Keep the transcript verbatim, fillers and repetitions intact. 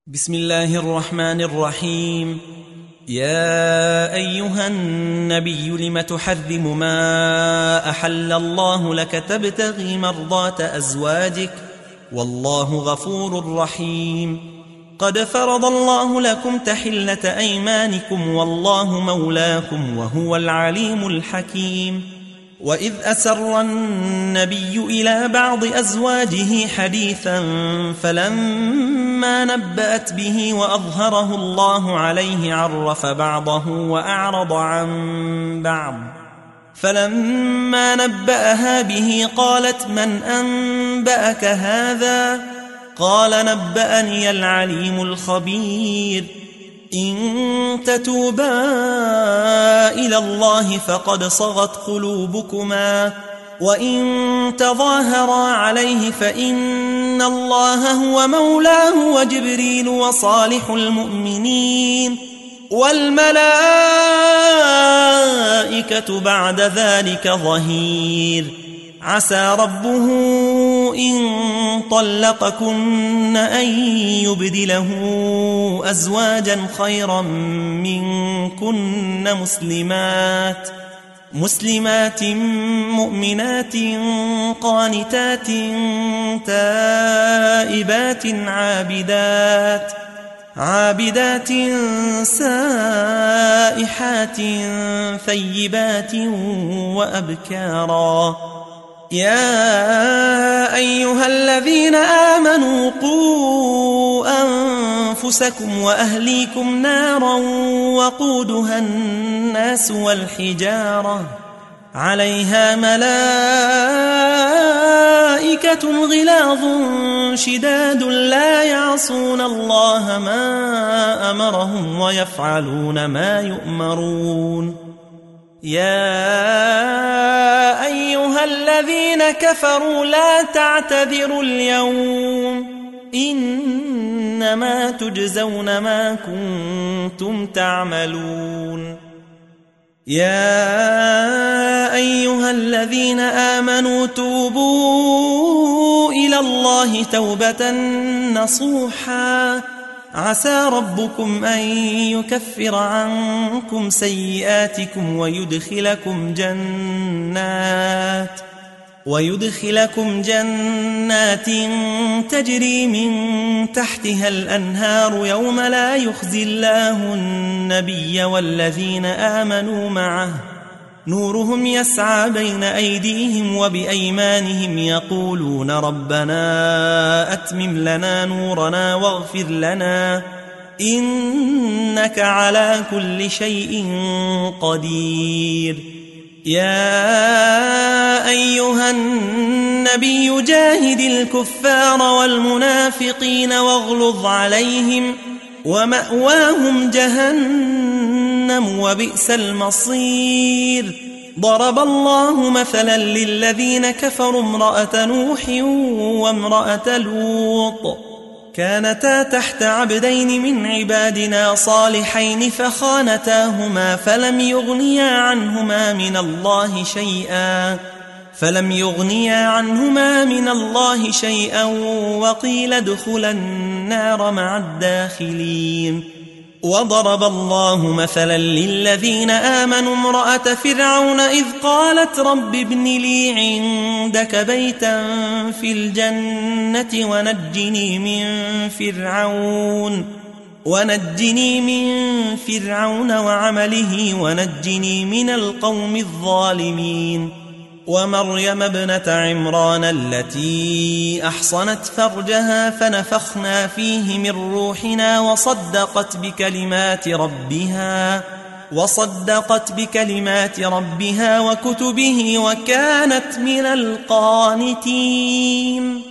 بسم الله الرحمن الرحيم. يا أيها النبي لم تحرم ما أحل الله لك تبتغي مرضات أزواجك والله غفور رحيم. قد فرض الله لكم تحلة أيمانكم والله مولاكم وهو العليم الحكيم. وإذ أسر النبي إلى بعض أزواجه حديثا فلما نبأت به وأظهره الله عليه عرف بعضه وأعرض عن بعض، فلما نبأها به قالت من أنبأك هذا؟ قال نبأني العليم الخبير. إن تتوبا إلى الله فقد صغت قلوبكما وإن تظاهرا عليه فإن الله هو مولاه وجبريل وصالح المؤمنين والملائكة بعد ذلك ظهير. عسى ربه إن طلقكن أن يبدله أزواجا خيرا منكن مسلمات مسلمات مؤمنات قانتات تائبات عابدات عابدات سائحات ثيبات وأبكارا. يا أيها الذين آمنوا قوا أنفسكم وأهليكم نارا وقودها الناس والحجارة عليها ملائكة غلاظ شداد لا يعصون الله ما أمرهم ويفعلون ما يؤمرون. يا أيها الذين كفروا لا تعتذروا اليوم إنما تجزون ما كنتم تعملون. يا أيها الذين آمنوا توبوا إلى الله توبة نصوحا عسى ربكم أن يكفر عنكم سيئاتكم ويدخلكم جنات ويدخلكم جنات تجري من تحتها الأنهار يوم لا يخزي الله النبي والذين آمنوا معه نورهم يسعى بين أيديهم وبأيمانهم يقولون ربنا أتمم لنا نورنا واغفر لنا إنك على كل شيء قدير. يا أيها النبي جاهد الكفار والمنافقين واغلظ عليهم ومأواهم جهنم وبئس المصير. ضرب الله مثلا للذين كفروا امرأة نوح وامرأة لوط كانتا تحت عبدين من عبادنا صالحين فخانتاهما فلم يغنيا عنهما من الله شيئا فلم يغنيا عنهما من الله شيئا وقيل ادخلا النار مع الداخلين. وضرب الله مثلا للذين آمنوا امرأة فرعون إذ قالت رب ابن لي عندك بيتا في الجنة ونجني من فرعون ونجني من فرعون وعمله ونجني من القوم الظالمين. ومريم ابنة عمران التي أحصنت فرجها فنفخنا فيه من روحنا وصدقت بكلمات ربها وصدقت بكلمات ربها وكتبه وكانت من القانتين.